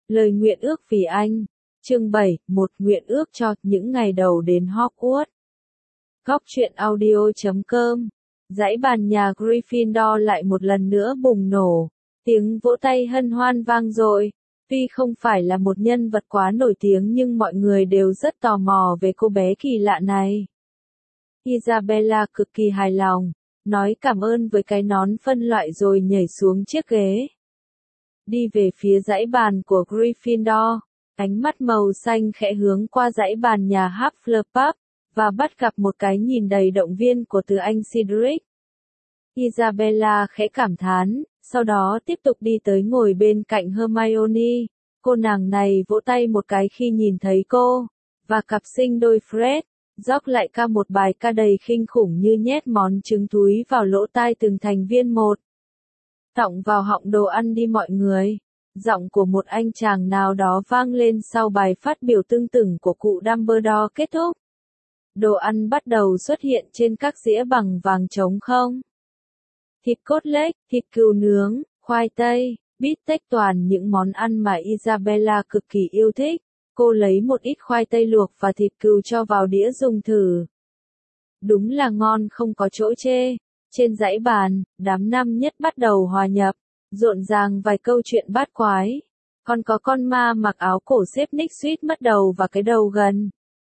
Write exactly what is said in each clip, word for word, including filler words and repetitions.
Lời nguyện ước vì anh. Chương bảy, một nguyện ước cho những ngày đầu đến Hogwarts. Góc truyện audio chấm com. Dãy bàn nhà Gryffindor lại một lần nữa bùng nổ. Tiếng vỗ tay hân hoan vang dội. Tuy không phải là một nhân vật quá nổi tiếng nhưng mọi người đều rất tò mò về cô bé kỳ lạ này. Isabella cực kỳ hài lòng, nói cảm ơn với cái nón phân loại rồi nhảy xuống chiếc ghế. Đi về phía dãy bàn của Gryffindor, ánh mắt màu xanh khẽ hướng qua dãy bàn nhà Hufflepuff, và bắt gặp một cái nhìn đầy động viên của từ anh Cedric. Isabella khẽ cảm thán, sau đó tiếp tục đi tới ngồi bên cạnh Hermione. Cô nàng này vỗ tay một cái khi nhìn thấy cô, và cặp sinh đôi Fred, George lại ca một bài ca đầy khinh khủng như nhét món trứng thúi vào lỗ tai từng thành viên một. Tọng vào họng đồ ăn đi mọi người. Giọng của một anh chàng nào đó vang lên sau bài phát biểu tưng tửng của cụ Dumbledore kết thúc. Đồ ăn bắt đầu xuất hiện trên các dĩa bằng vàng trống không. Thịt cốt lết, thịt cừu nướng, khoai tây, bít tết, toàn những món ăn mà Isabella cực kỳ yêu thích. Cô lấy một ít khoai tây luộc và thịt cừu cho vào đĩa dùng thử. Đúng là ngon không có chỗ chê. Trên dãy bàn, đám năm nhất bắt đầu hòa nhập, rộn ràng vài câu chuyện bát quái. Còn có con ma mặc áo cổ xếp Nick suýt mất đầu và cái đầu gần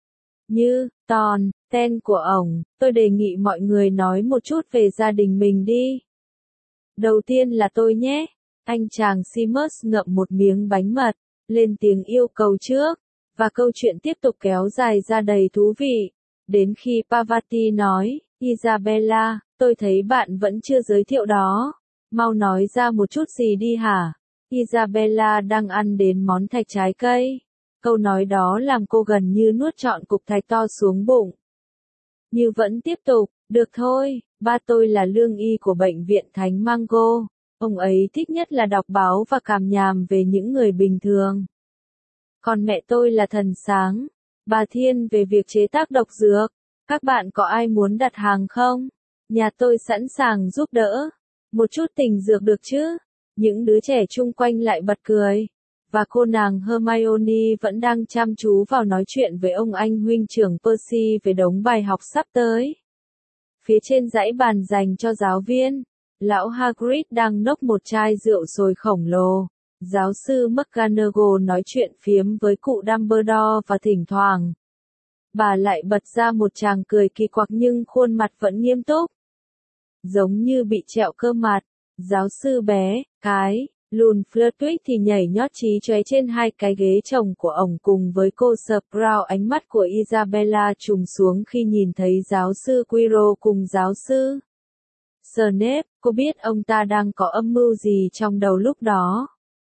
như Ton, tên của ổng. Tôi đề nghị mọi người nói một chút về gia đình mình đi. Đầu tiên là tôi nhé. Anh chàng Seamus ngậm một miếng bánh mật, lên tiếng yêu cầu trước, và câu chuyện tiếp tục kéo dài ra đầy thú vị. Đến khi Parvati nói, Isabella, tôi thấy bạn vẫn chưa giới thiệu đó. Mau nói ra một chút gì đi hả? Isabella đang ăn đến món thạch trái cây. Câu nói đó làm cô gần như nuốt trọn cục thạch to xuống bụng. Như vẫn tiếp tục, được thôi, ba tôi là lương y của bệnh viện Thánh Mango. Ông ấy thích nhất là đọc báo và cảm nhàm về những người bình thường. Còn mẹ tôi là thần sáng. Bà thiên về việc chế tác độc dược. Các bạn có ai muốn đặt hàng không? Nhà tôi sẵn sàng giúp đỡ. Một chút tình dược được chứ? Những đứa trẻ chung quanh lại bật cười. Và cô nàng Hermione vẫn đang chăm chú vào nói chuyện với ông anh huynh trưởng Percy về đống bài học sắp tới. Phía trên dãy bàn dành cho giáo viên, lão Hagrid đang nốc một chai rượu sồi khổng lồ. Giáo sư McGonagall nói chuyện phiếm với cụ Dumbledore và thỉnh thoảng bà lại bật ra một tràng cười kỳ quặc nhưng khuôn mặt vẫn nghiêm túc. Giống như bị trẹo cơ mặt, giáo sư bé, cái, lùn Flitwick thì nhảy nhót chí chóe trên hai cái ghế chồng của ổng cùng với cô Sprout. Ánh mắt của Isabella trùng xuống khi nhìn thấy giáo sư Quirrell cùng giáo sư Snape. Cô biết ông ta đang có âm mưu gì trong đầu lúc đó.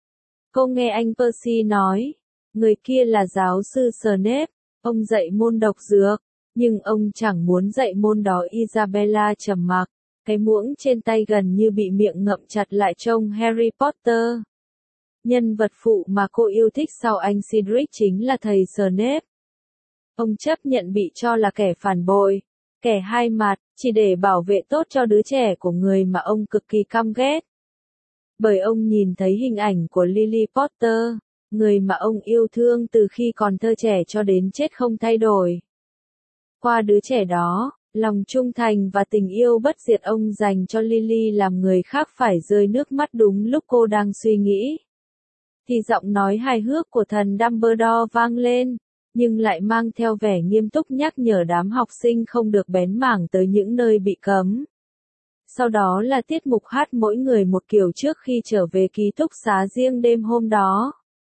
Cô nghe anh Percy nói, người kia là giáo sư Snape, ông dạy môn độc dược, nhưng ông chẳng muốn dạy môn đó. Isabella trầm mặc, cái muỗng trên tay gần như bị miệng ngậm chặt lại trông Harry Potter. Nhân vật phụ mà cô yêu thích sau anh Cedric chính là thầy Snape. Ông chấp nhận bị cho là kẻ phản bội, kẻ hai mặt, chỉ để bảo vệ tốt cho đứa trẻ của người mà ông cực kỳ căm ghét. Bởi ông nhìn thấy hình ảnh của Lily Potter, người mà ông yêu thương từ khi còn thơ trẻ cho đến chết không thay đổi. Qua đứa trẻ đó, lòng trung thành và tình yêu bất diệt ông dành cho Lily làm người khác phải rơi nước mắt đúng lúc cô đang suy nghĩ. Thì giọng nói hài hước của thần Dumbledore vang lên, nhưng lại mang theo vẻ nghiêm túc nhắc nhở đám học sinh không được bén mảng tới những nơi bị cấm. Sau đó là tiết mục hát mỗi người một kiểu trước khi trở về ký túc xá riêng đêm hôm đó.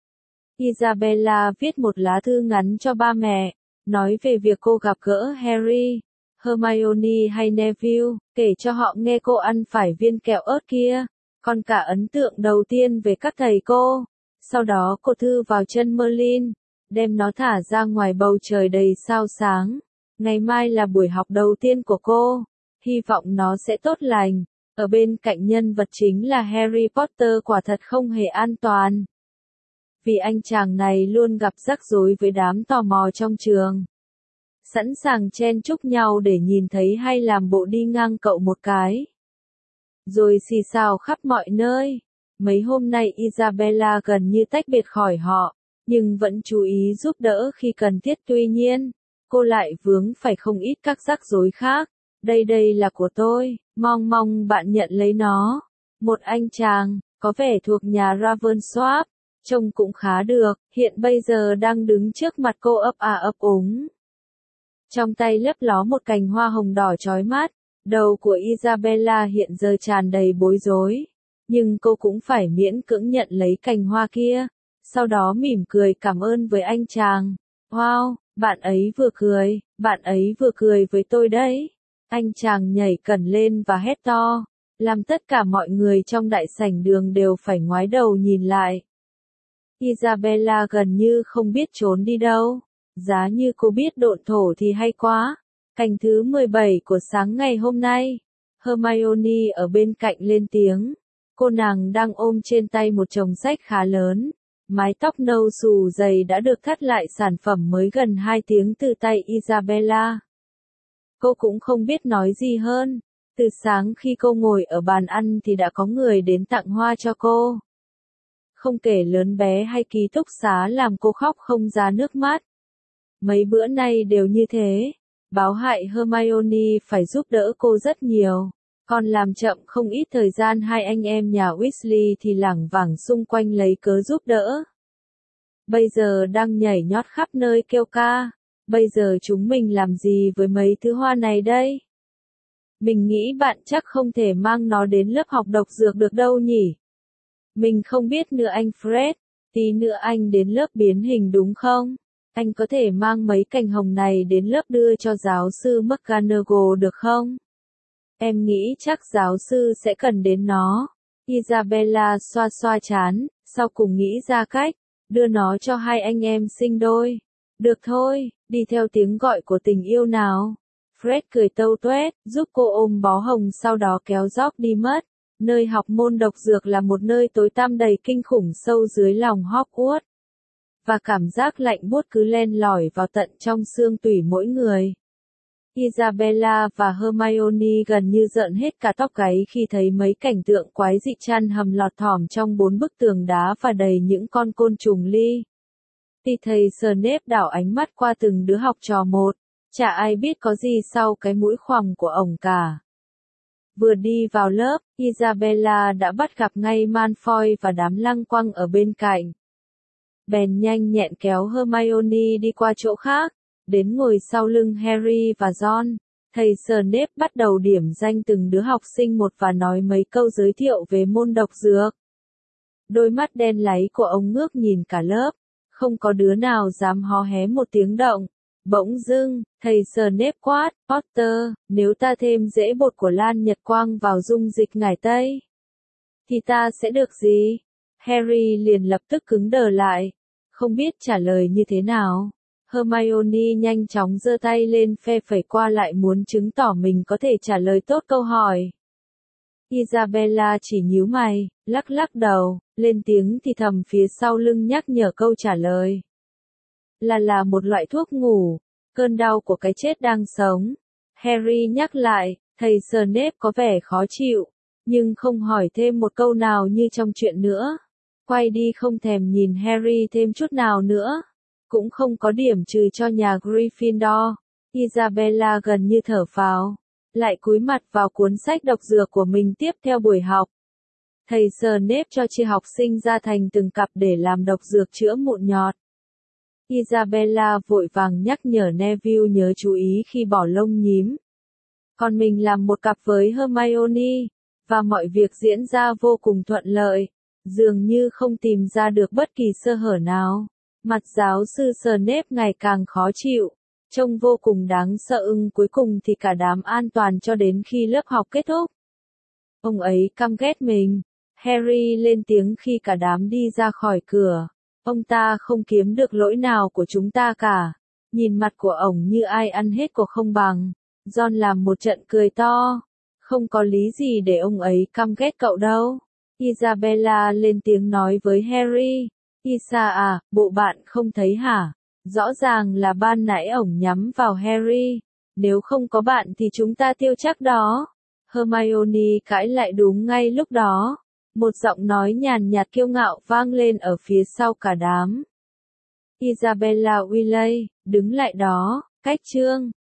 Isabella viết một lá thư ngắn cho ba mẹ, nói về việc cô gặp gỡ Harry, Hermione hay Neville, kể cho họ nghe cô ăn phải viên kẹo ớt kia, còn cả ấn tượng đầu tiên về các thầy cô. Sau đó cô thư vào chân Merlin, đem nó thả ra ngoài bầu trời đầy sao sáng. Ngày mai là buổi học đầu tiên của cô, hy vọng nó sẽ tốt lành. Ở bên cạnh nhân vật chính là Harry Potter quả thật không hề an toàn. Vì anh chàng này luôn gặp rắc rối với đám tò mò trong trường. Sẵn sàng chen chúc nhau để nhìn thấy hay làm bộ đi ngang cậu một cái. Rồi xì xào khắp mọi nơi. Mấy hôm nay Isabella gần như tách biệt khỏi họ, nhưng vẫn chú ý giúp đỡ khi cần thiết. Tuy nhiên, cô lại vướng phải không ít các rắc rối khác. Đây đây là của tôi, mong mong bạn nhận lấy nó. Một anh chàng, có vẻ thuộc nhà Ravensworth, trông cũng khá được, hiện bây giờ đang đứng trước mặt cô ấp à ấp úng. Trong tay lấp ló một cành hoa hồng đỏ chói mắt, đầu của Isabella hiện giờ tràn đầy bối rối. Nhưng cô cũng phải miễn cưỡng nhận lấy cành hoa kia, sau đó mỉm cười cảm ơn với anh chàng. Wow, bạn ấy vừa cười, bạn ấy vừa cười với tôi đấy. Anh chàng nhảy cẩn lên và hét to, làm tất cả mọi người trong đại sảnh đường đều phải ngoái đầu nhìn lại. Isabella gần như không biết trốn đi đâu, giá như cô biết độn thổ thì hay quá. Cành thứ mười bảy của sáng ngày hôm nay, Hermione ở bên cạnh lên tiếng. Cô nàng đang ôm trên tay một chồng sách khá lớn, mái tóc nâu xù dày đã được thắt lại sản phẩm mới gần hai tiếng từ tay Isabella. Cô cũng không biết nói gì hơn, từ sáng khi cô ngồi ở bàn ăn thì đã có người đến tặng hoa cho cô. Không kể lớn bé hay ký túc xá làm cô khóc không ra nước mắt. Mấy bữa nay đều như thế, báo hại Hermione phải giúp đỡ cô rất nhiều. Còn làm chậm không ít thời gian hai anh em nhà Weasley thì lảng vảng xung quanh lấy cớ giúp đỡ. Bây giờ đang nhảy nhót khắp nơi kêu ca, bây giờ chúng mình làm gì với mấy thứ hoa này đây? Mình nghĩ bạn chắc không thể mang nó đến lớp học độc dược được đâu nhỉ? Mình không biết nữa anh Fred, tí nữa anh đến lớp biến hình đúng không? Anh có thể mang mấy cành hồng này đến lớp đưa cho giáo sư McGonagall được không? Em nghĩ chắc giáo sư sẽ cần đến nó. Isabella xoa xoa trán, sau cùng nghĩ ra cách, đưa nó cho hai anh em sinh đôi. Được thôi, đi theo tiếng gọi của tình yêu nào. Fred cười tâu tuét, giúp cô ôm bó hồng sau đó kéo George đi mất. Nơi học môn độc dược là một nơi tối tăm đầy kinh khủng sâu dưới lòng Hogwarts. Và cảm giác lạnh buốt cứ len lỏi vào tận trong xương tủy mỗi người. Isabella và Hermione gần như rợn hết cả tóc gáy khi thấy mấy cảnh tượng quái dị chăn hầm lọt thỏm trong bốn bức tường đá và đầy những con côn trùng ly. Thì thầy Snape đảo ánh mắt qua từng đứa học trò một, chả ai biết có gì sau cái mũi khoằm của ổng cả. Vừa đi vào lớp, Isabella đã bắt gặp ngay Malfoy và đám lăng quăng ở bên cạnh. Bèn nhanh nhẹn kéo Hermione đi qua chỗ khác, đến ngồi sau lưng Harry và Ron. Thầy Snape bắt đầu điểm danh từng đứa học sinh một và nói mấy câu giới thiệu về môn độc dược. Đôi mắt đen láy của ông ngước nhìn cả lớp, không có đứa nào dám hó hé một tiếng động. Bỗng dưng, thầy Snape quát, Potter, nếu ta thêm rễ bột của Lan Nhật Quang vào dung dịch ngải tây, thì ta sẽ được gì? Harry liền lập tức cứng đờ lại, không biết trả lời như thế nào. Hermione nhanh chóng giơ tay lên phe phẩy qua lại muốn chứng tỏ mình có thể trả lời tốt câu hỏi. Isabella chỉ nhíu mày, lắc lắc đầu, lên tiếng thì thầm phía sau lưng nhắc nhở câu trả lời. Là là một loại thuốc ngủ, cơn đau của cái chết đang sống. Harry nhắc lại, thầy Snape có vẻ khó chịu, nhưng không hỏi thêm một câu nào như trong chuyện nữa. Quay đi không thèm nhìn Harry thêm chút nào nữa. Cũng không có điểm trừ cho nhà Gryffindor. Isabella gần như thở phào, lại cúi mặt vào cuốn sách độc dược của mình tiếp theo buổi học. Thầy Snape cho chia học sinh ra thành từng cặp để làm độc dược chữa mụn nhọt. Isabella vội vàng nhắc nhở Neville nhớ chú ý khi bỏ lông nhím. Còn mình làm một cặp với Hermione, và mọi việc diễn ra vô cùng thuận lợi, dường như không tìm ra được bất kỳ sơ hở nào. Mặt giáo sư Snape ngày càng khó chịu, trông vô cùng đáng sợ ưng cuối cùng thì cả đám an toàn cho đến khi lớp học kết thúc. Ông ấy căm ghét mình. Harry lên tiếng khi cả đám đi ra khỏi cửa. Ông ta không kiếm được lỗi nào của chúng ta cả. Nhìn mặt của ổng như ai ăn hết của không bằng. Ron làm một trận cười to. Không có lý gì để ông ấy căm ghét cậu đâu. Isabella lên tiếng nói với Harry. Isa à, bộ bạn không thấy hả? Rõ ràng là ban nãy ổng nhắm vào Harry. Nếu không có bạn thì chúng ta tiêu chắc đó. Hermione cãi lại đúng ngay lúc đó. Một giọng nói nhàn nhạt kiêu ngạo vang lên ở phía sau cả đám. Isabella Willey, đứng lại đó, cách chương.